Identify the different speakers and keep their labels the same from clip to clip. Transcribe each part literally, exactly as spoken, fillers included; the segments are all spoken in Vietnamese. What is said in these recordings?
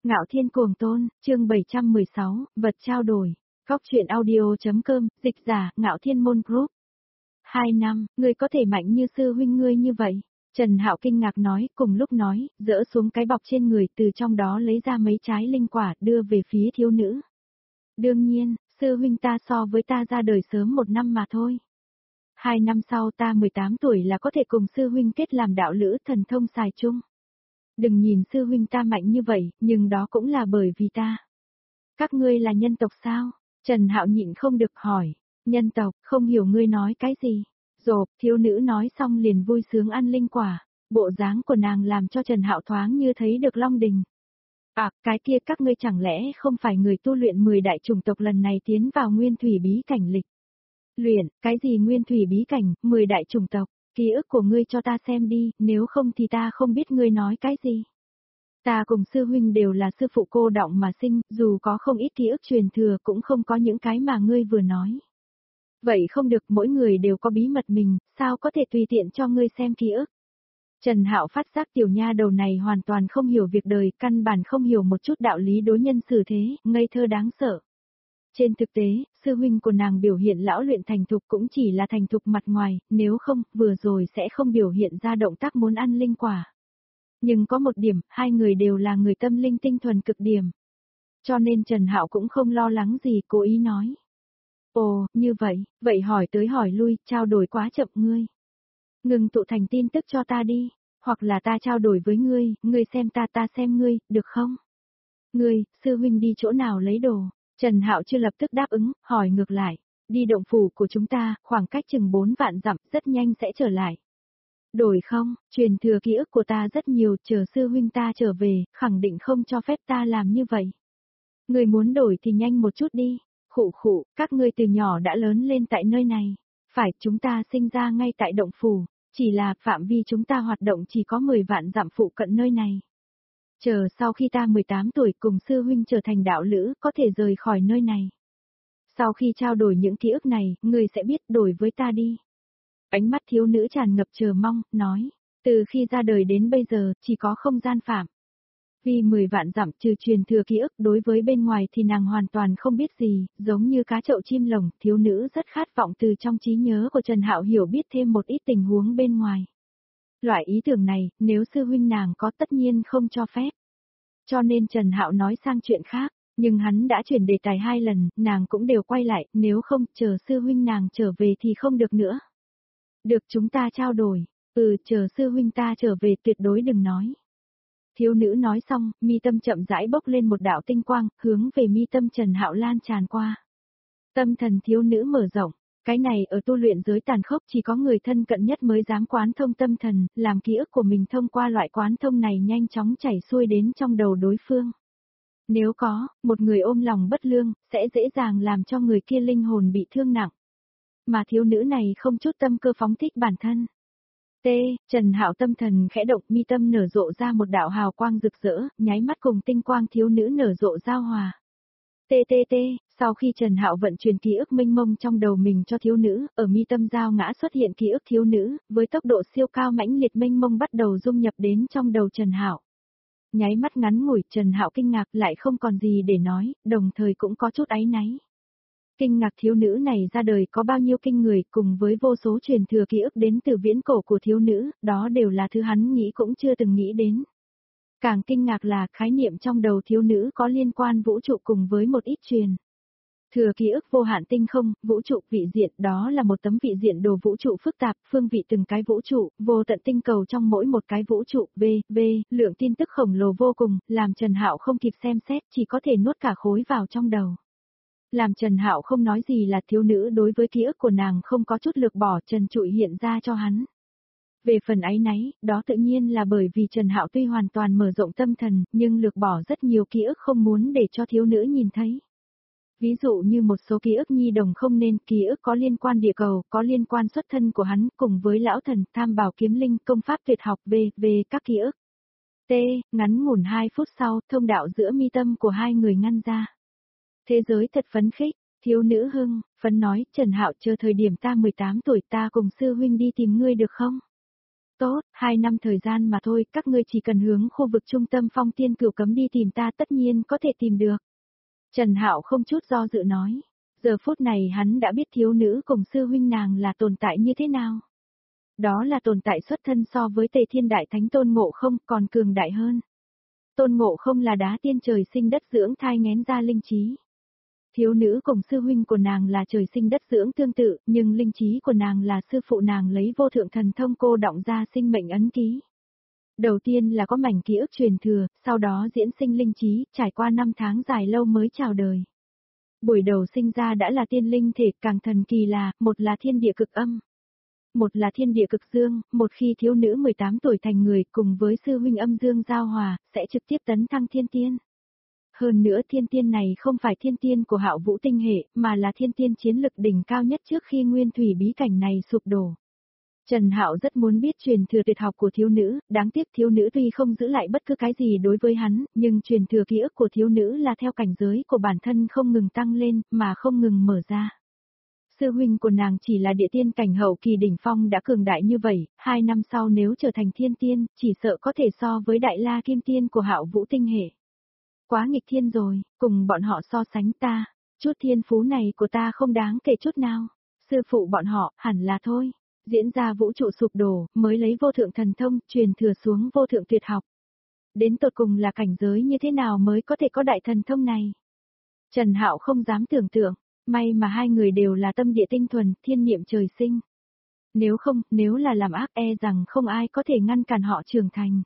Speaker 1: Ngạo Thiên Cuồng Tôn, chương bảy trăm mười sáu, vật trao đổi. Góc truyện audio.com, dịch giả, Ngạo Thiên Môn Group. Hai năm, ngươi có thể mạnh như sư huynh ngươi như vậy. Trần Hạo kinh ngạc nói, cùng lúc nói, dỡ xuống cái bọc trên người, từ trong đó lấy ra mấy trái linh quả, đưa về phía thiếu nữ. Đương nhiên, sư huynh ta so với ta ra đời sớm một năm mà thôi. Hai năm sau ta mười tám tuổi là có thể cùng sư huynh kết làm đạo lữ thần thông xài chung. Đừng nhìn sư huynh ta mạnh như vậy, nhưng đó cũng là bởi vì ta. Các ngươi là nhân tộc sao? Trần Hạo nhịn không được hỏi. Nhân tộc, không hiểu ngươi nói cái gì. Rộp, thiếu nữ nói xong liền vui sướng ăn linh quả. Bộ dáng của nàng làm cho Trần Hạo thoáng như thấy được Long Đình. À, cái kia các ngươi chẳng lẽ không phải người tu luyện mười đại chủng tộc lần này tiến vào nguyên thủy bí cảnh lịch. Luyện, cái gì nguyên thủy bí cảnh, mười đại chủng tộc. Ký ức của ngươi cho ta xem đi, nếu không thì ta không biết ngươi nói cái gì. Ta cùng sư huynh đều là sư phụ cô đọng mà sinh, dù có không ít ký ức truyền thừa cũng không có những cái mà ngươi vừa nói. Vậy không được, mỗi người đều có bí mật mình, sao có thể tùy tiện cho ngươi xem ký ức. Trần Hạo phát giác tiểu nha đầu này hoàn toàn không hiểu việc đời, căn bản không hiểu một chút đạo lý đối nhân xử thế, ngây thơ đáng sợ. Trên thực tế, sư huynh của nàng biểu hiện lão luyện thành thục cũng chỉ là thành thục mặt ngoài, nếu không, vừa rồi sẽ không biểu hiện ra động tác muốn ăn linh quả. Nhưng có một điểm, hai người đều là người tâm linh tinh thuần cực điểm. Cho nên Trần Hạo cũng không lo lắng gì, cố ý nói. Ồ, như vậy, vậy hỏi tới hỏi lui, trao đổi quá chậm ngươi. Ngừng tụ thành tin tức cho ta đi, hoặc là ta trao đổi với ngươi, ngươi xem ta ta xem ngươi, được không? Ngươi, sư huynh đi chỗ nào lấy đồ? Trần Hạo chưa lập tức đáp ứng, hỏi ngược lại. Đi động phủ của chúng ta, khoảng cách chừng bốn vạn dặm, rất nhanh sẽ trở lại. Đổi không, truyền thừa ký ức của ta rất nhiều, chờ sư huynh ta trở về, khẳng định không cho phép ta làm như vậy. Người muốn đổi thì nhanh một chút đi. Khụ khụ, các ngươi từ nhỏ đã lớn lên tại nơi này. Phải, chúng ta sinh ra ngay tại động phủ, chỉ là phạm vi chúng ta hoạt động chỉ có mười vạn dặm phụ cận nơi này. Chờ sau khi ta mười tám tuổi cùng sư huynh trở thành đạo lữ, có thể rời khỏi nơi này. Sau khi trao đổi những ký ức này, người sẽ biết đổi với ta đi. Ánh mắt thiếu nữ tràn ngập chờ mong, nói, từ khi ra đời đến bây giờ, chỉ có không gian phạm. Vì mười vạn dặm trừ truyền thừa ký ức, đối với bên ngoài thì nàng hoàn toàn không biết gì, giống như cá chậu chim lồng, thiếu nữ rất khát vọng từ trong trí nhớ của Trần Hạo hiểu biết thêm một ít tình huống bên ngoài. Loại ý tưởng này, nếu sư huynh nàng có tất nhiên không cho phép. Cho nên Trần Hạo nói sang chuyện khác, nhưng hắn đã chuyển đề tài hai lần, nàng cũng đều quay lại, nếu không, chờ sư huynh nàng trở về thì không được nữa. Được, chúng ta trao đổi, ừ, chờ sư huynh ta trở về tuyệt đối đừng nói. Thiếu nữ nói xong, mi tâm chậm rãi bốc lên một đạo tinh quang, hướng về mi tâm Trần Hạo lan tràn qua. Tâm thần thiếu nữ mở rộng, cái này ở tu luyện giới tàn khốc chỉ có người thân cận nhất mới dám quán thông tâm thần, làm ký ức của mình thông qua loại quán thông này nhanh chóng chảy xuôi đến trong đầu đối phương. Nếu có, một người ôm lòng bất lương, sẽ dễ dàng làm cho người kia linh hồn bị thương nặng. Mà thiếu nữ này không chút tâm cơ phóng thích bản thân. T, Trần Hạo tâm thần khẽ động, mi tâm nở rộ ra một đạo hào quang rực rỡ, nháy mắt cùng tinh quang thiếu nữ nở rộ giao hòa. T T T, sau khi Trần Hạo vận chuyển ký ức mênh mông trong đầu mình cho thiếu nữ, ở mi tâm giao ngã xuất hiện ký ức thiếu nữ, với tốc độ siêu cao mãnh liệt mênh mông bắt đầu dung nhập đến trong đầu Trần Hạo. Nháy mắt ngắn ngủi, Trần Hạo kinh ngạc lại không còn gì để nói, đồng thời cũng có chút áy náy. Kinh ngạc thiếu nữ này ra đời có bao nhiêu kinh người, cùng với vô số truyền thừa ký ức đến từ viễn cổ của thiếu nữ, đó đều là thứ hắn nghĩ cũng chưa từng nghĩ đến. Càng kinh ngạc là khái niệm trong đầu thiếu nữ có liên quan vũ trụ cùng với một ít truyền. Thừa ký ức vô hạn tinh không, vũ trụ vị diện, đó là một tấm vị diện đồ vũ trụ phức tạp, phương vị từng cái vũ trụ, vô tận tinh cầu trong mỗi một cái vũ trụ, v, v, lượng tin tức khổng lồ vô cùng, làm Trần Hạo không kịp xem xét, chỉ có thể nuốt cả khối vào trong đầu. Làm Trần Hạo không nói gì là thiếu nữ đối với ký ức của nàng không có chút lược bỏ, trần trụi hiện ra cho hắn. Về phần áy náy, đó tự nhiên là bởi vì Trần Hạo tuy hoàn toàn mở rộng tâm thần, nhưng lược bỏ rất nhiều ký ức không muốn để cho thiếu nữ nhìn thấy. Ví dụ như một số ký ức nhi đồng không nên, ký ức có liên quan địa cầu, có liên quan xuất thân của hắn, cùng với lão thần, tham bảo kiếm linh, công pháp tuyệt học về, về các ký ức. T, ngắn ngủn hai phút sau, thông đạo giữa mi tâm của hai người ngăn ra. Thế giới thật phấn khích, thiếu nữ hưng, phấn nói, Trần Hạo chờ thời điểm ta mười tám tuổi ta cùng sư huynh đi tìm ngươi được không? Tốt, hai năm thời gian mà thôi, các ngươi chỉ cần hướng khu vực trung tâm phong tiên cửu cấm đi tìm ta tất nhiên có thể tìm được. Trần Hạo không chút do dự nói. Giờ phút này hắn đã biết thiếu nữ cùng sư huynh nàng là tồn tại như thế nào. Đó là tồn tại xuất thân so với Tề Thiên Đại Thánh Tôn Ngộ Không còn cường đại hơn. Tôn Ngộ Không là đá tiên trời sinh đất dưỡng thai nghén ra linh trí. Thiếu nữ cùng sư huynh của nàng là trời sinh đất dưỡng tương tự, nhưng linh trí của nàng là sư phụ nàng lấy vô thượng thần thông cô đọng ra sinh mệnh ấn ký. Đầu tiên là có mảnh ký ức truyền thừa, sau đó diễn sinh linh trí, trải qua năm tháng dài lâu mới chào đời. Buổi đầu sinh ra đã là tiên linh thể, càng thần kỳ là, một là thiên địa cực âm, một là thiên địa cực dương, một khi thiếu nữ mười tám tuổi thành người cùng với sư huynh âm dương giao hòa, sẽ trực tiếp tấn thăng thiên tiên. Hơn nữa thiên tiên này không phải thiên tiên của Hạo Vũ tinh hệ, mà là thiên tiên chiến lực đỉnh cao nhất trước khi nguyên thủy bí cảnh này sụp đổ. Trần Hạo rất muốn biết truyền thừa tuyệt học của thiếu nữ, đáng tiếc thiếu nữ tuy không giữ lại bất cứ cái gì đối với hắn, nhưng truyền thừa ký ức của thiếu nữ là theo cảnh giới của bản thân không ngừng tăng lên, mà không ngừng mở ra. Sư huynh của nàng chỉ là địa tiên cảnh hậu kỳ đỉnh phong đã cường đại như vậy, hai năm sau nếu trở thành thiên tiên, chỉ sợ có thể so với đại la kim tiên của Hạo Vũ tinh hệ. Quá nghịch thiên rồi, cùng bọn họ so sánh ta, chút thiên phú này của ta không đáng kể chút nào. Sư phụ bọn họ, hẳn là thôi. Diễn ra vũ trụ sụp đổ, mới lấy vô thượng thần thông, truyền thừa xuống vô thượng tuyệt học. Đến tột cùng là cảnh giới như thế nào mới có thể có đại thần thông này? Trần Hạo không dám tưởng tượng, may mà hai người đều là tâm địa tinh thuần, thiên niệm trời sinh. Nếu không, nếu là làm ác e rằng không ai có thể ngăn cản họ trưởng thành.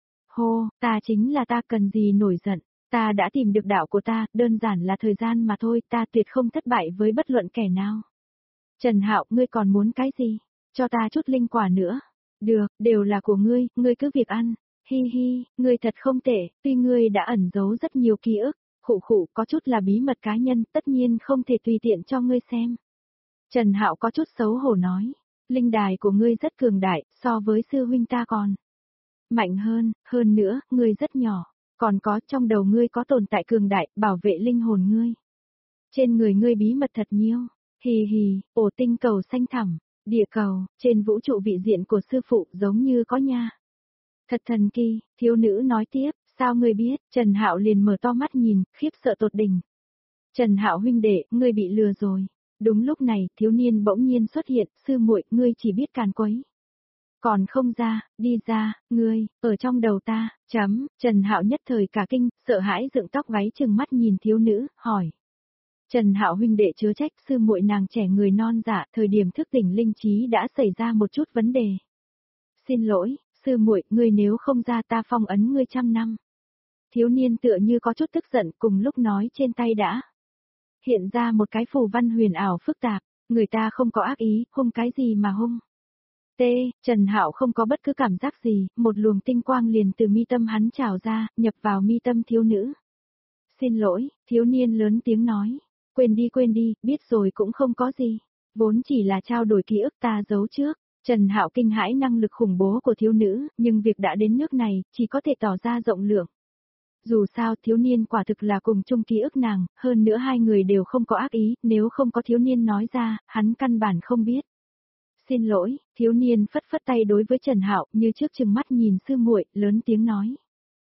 Speaker 1: Hô, ta chính là ta cần gì nổi giận, ta đã tìm được đạo của ta, đơn giản là thời gian mà thôi, ta tuyệt không thất bại với bất luận kẻ nào. Trần Hạo, ngươi còn muốn cái gì? Cho ta chút linh quả nữa. Được, đều là của ngươi, ngươi cứ việc ăn. Hi hi, ngươi thật không tệ, tuy ngươi đã ẩn giấu rất nhiều ký ức, khụ khụ có chút là bí mật cá nhân, tất nhiên không thể tùy tiện cho ngươi xem. Trần Hạo có chút xấu hổ nói, linh đài của ngươi rất cường đại, so với sư huynh ta còn mạnh hơn, hơn nữa, ngươi rất nhỏ, còn có trong đầu ngươi có tồn tại cường đại, bảo vệ linh hồn ngươi. Trên người ngươi bí mật thật nhiều, hì hì, ổ tinh cầu xanh thẳm. Địa cầu, trên vũ trụ vị diện của sư phụ giống như có nha. Thật thần kỳ, thiếu nữ nói tiếp, sao ngươi biết? Trần Hạo liền mở to mắt nhìn, khiếp sợ tột đỉnh. Trần Hạo huynh đệ, ngươi bị lừa rồi. Đúng lúc này, thiếu niên bỗng nhiên xuất hiện, sư muội, ngươi chỉ biết càn quấy. Còn không ra, đi ra, ngươi, ở trong đầu ta, chấm, Trần Hạo nhất thời cả kinh, sợ hãi dựng tóc gáy chừng mắt nhìn thiếu nữ, hỏi. Trần Hạo huynh đệ chớ trách, sư muội nàng trẻ người non dạ, thời điểm thức tỉnh linh trí đã xảy ra một chút vấn đề. Xin lỗi, sư muội, ngươi nếu không ra ta phong ấn ngươi trăm năm. Thiếu niên tựa như có chút tức giận, cùng lúc nói trên tay đã hiện ra một cái phù văn huyền ảo phức tạp, người ta không có ác ý, hung cái gì mà hung. T, Trần Hạo không có bất cứ cảm giác gì, một luồng tinh quang liền từ mi tâm hắn trào ra, nhập vào mi tâm thiếu nữ. Xin lỗi, thiếu niên lớn tiếng nói. Quên đi quên đi, biết rồi cũng không có gì. Vốn chỉ là trao đổi ký ức ta giấu trước. Trần Hạo kinh hãi năng lực khủng bố của thiếu nữ, nhưng việc đã đến nước này, chỉ có thể tỏ ra rộng lượng. Dù sao thiếu niên quả thực là cùng chung ký ức nàng, hơn nữa hai người đều không có ác ý, nếu không có thiếu niên nói ra, hắn căn bản không biết. Xin lỗi, thiếu niên phất phất tay đối với Trần Hạo, như trước chừng mắt nhìn sư muội, lớn tiếng nói.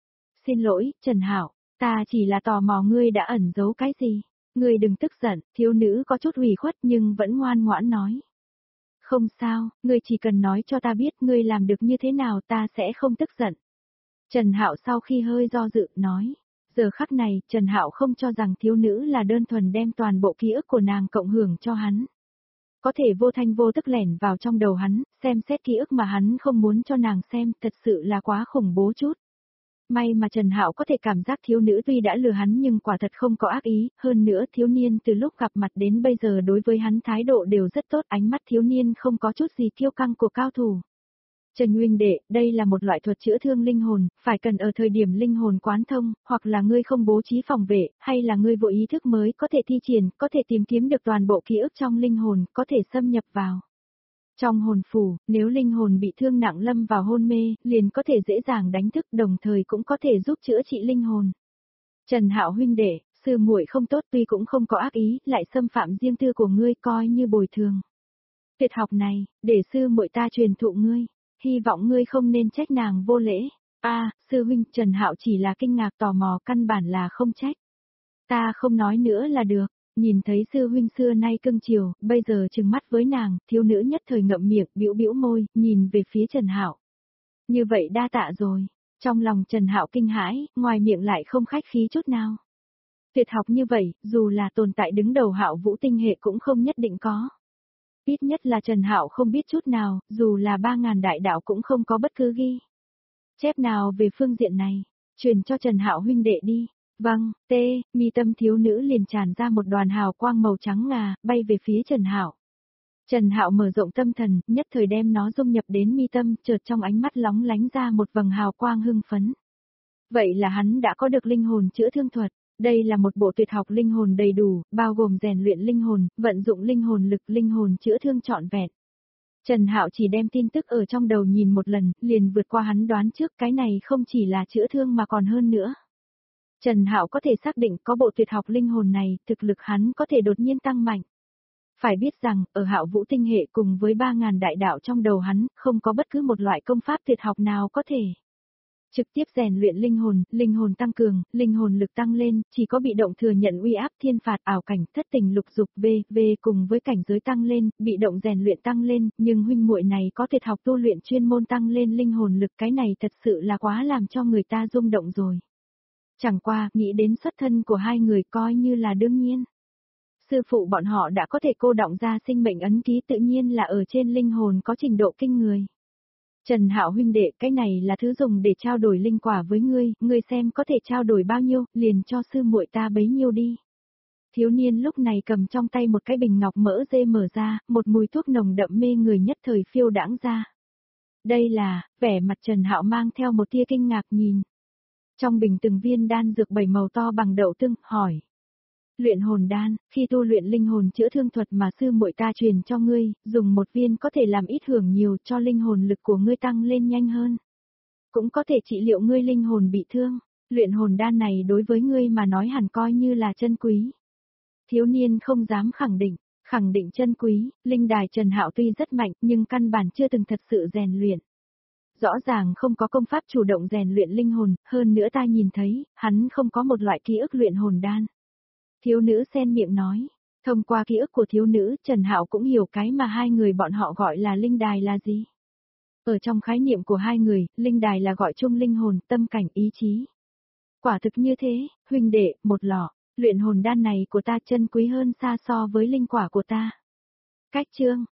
Speaker 1: Xin lỗi, Trần Hạo, ta chỉ là tò mò ngươi đã ẩn giấu cái gì. Ngươi đừng tức giận, thiếu nữ có chút ủy khuất nhưng vẫn ngoan ngoãn nói. Không sao, ngươi chỉ cần nói cho ta biết ngươi làm được như thế nào ta sẽ không tức giận. Trần Hạo sau khi hơi do dự, nói. Giờ khắc này, Trần Hạo không cho rằng thiếu nữ là đơn thuần đem toàn bộ ký ức của nàng cộng hưởng cho hắn. Có thể vô thanh vô tức lẻn vào trong đầu hắn, xem xét ký ức mà hắn không muốn cho nàng xem, thật sự là quá khủng bố chút. May mà Trần Hạo có thể cảm giác thiếu nữ tuy đã lừa hắn nhưng quả thật không có ác ý, hơn nữa thiếu niên từ lúc gặp mặt đến bây giờ đối với hắn thái độ đều rất tốt, ánh mắt thiếu niên không có chút gì kiêu căng của cao thủ. Trần huynh đệ, đây là một loại thuật chữa thương linh hồn, phải cần ở thời điểm linh hồn quán thông, hoặc là ngươi không bố trí phòng vệ, hay là ngươi vô ý thức mới có thể thi triển, có thể tìm kiếm được toàn bộ ký ức trong linh hồn, có thể xâm nhập vào. Trong hồn phủ, nếu linh hồn bị thương nặng lâm vào hôn mê, liền có thể dễ dàng đánh thức, đồng thời cũng có thể giúp chữa trị linh hồn. Trần Hạo huynh đệ, sư muội không tốt tuy cũng không có ác ý, lại xâm phạm riêng tư của ngươi coi như bồi thường. Tuyệt học này, để sư muội ta truyền thụ ngươi. hy vọng ngươi không nên trách nàng vô lễ. A, sư huynh, Trần Hạo chỉ là kinh ngạc tò mò, căn bản là không trách. Ta không nói nữa là được. Nhìn thấy sư huynh xưa nay cưng chiều, bây giờ trừng mắt với nàng, thiếu nữ nhất thời ngậm miệng, bĩu bĩu môi, nhìn về phía Trần Hạo. Như vậy đa tạ rồi. Trong lòng Trần Hạo kinh hãi, ngoài miệng lại không khách khí chút nào. Tuyệt học như vậy, dù là tồn tại đứng đầu Hạo Vũ tinh hệ cũng không nhất định có. Ít nhất là Trần Hạo không biết chút nào, dù là ba ngàn đại đạo cũng không có bất cứ ghi chép nào về phương diện này. Truyền cho Trần Hạo huynh đệ đi. Vâng, tê, mi tâm thiếu nữ liền tràn ra một đoàn hào quang màu trắng ngà, bay về phía Trần Hạo. Trần Hạo mở rộng tâm thần, nhất thời đem nó dung nhập đến mi tâm, chợt trong ánh mắt lóng lánh ra một vầng hào quang hưng phấn. Vậy là hắn đã có được linh hồn chữa thương thuật. Đây là một bộ tuyệt học linh hồn đầy đủ, bao gồm rèn luyện linh hồn, vận dụng linh hồn lực, linh hồn chữa thương trọn vẹn. Trần Hạo chỉ đem tin tức ở trong đầu nhìn một lần, liền vượt qua hắn đoán trước, cái này không chỉ là chữa thương mà còn hơn nữa. Trần Hạo có thể xác định có bộ tuyệt học linh hồn này, thực lực hắn có thể đột nhiên tăng mạnh. Phải biết rằng, ở Hạo Vũ tinh hệ cùng với ba ngàn đại đạo trong đầu hắn, không có bất cứ một loại công pháp tuyệt học nào có thể trực tiếp rèn luyện linh hồn, linh hồn tăng cường, linh hồn lực tăng lên, chỉ có bị động thừa nhận uy áp thiên phạt, ảo cảnh, thất tình lục dục v v cùng với cảnh giới tăng lên, bị động rèn luyện tăng lên, nhưng huynh muội này có tuyệt học tu luyện chuyên môn tăng lên linh hồn lực, cái này thật sự là quá làm cho người ta rung động rồi. Chẳng qua, nghĩ đến xuất thân của hai người coi như là đương nhiên. Sư phụ bọn họ đã có thể cô đọng ra sinh mệnh ấn ký, tự nhiên là ở trên linh hồn có trình độ kinh người. Trần Hạo huynh đệ, cái này là thứ dùng để trao đổi linh quả với ngươi, ngươi xem có thể trao đổi bao nhiêu, liền cho sư muội ta bấy nhiêu đi. Thiếu niên lúc này cầm trong tay một cái bình ngọc mỡ dê mở ra, một mùi thuốc nồng đậm mê người nhất thời phiêu đãng ra. Đây là, vẻ mặt Trần Hạo mang theo một tia kinh ngạc nhìn. Trong bình từng viên đan dược bảy màu to bằng đậu tương, hỏi. Luyện hồn đan, khi tu luyện linh hồn chữa thương thuật mà sư muội ta truyền cho ngươi, dùng một viên có thể làm ít hưởng nhiều cho linh hồn lực của ngươi tăng lên nhanh hơn. Cũng có thể trị liệu ngươi linh hồn bị thương, luyện hồn đan này đối với ngươi mà nói hẳn coi như là chân quý. Thiếu niên không dám khẳng định, khẳng định chân quý, linh đài Trần Hạo tuy rất mạnh nhưng căn bản chưa từng thật sự rèn luyện. Rõ ràng không có công pháp chủ động rèn luyện linh hồn, hơn nữa ta nhìn thấy, hắn không có một loại ký ức luyện hồn đan. Thiếu nữ xen miệng nói, thông qua ký ức của thiếu nữ, Trần Hạo cũng hiểu cái mà hai người bọn họ gọi là linh đài là gì. Ở trong khái niệm của hai người, linh đài là gọi chung linh hồn, tâm cảnh, ý chí. Quả thực như thế, huynh đệ, một lọ, luyện hồn đan này của ta chân quý hơn xa so với linh quả của ta. Cách chương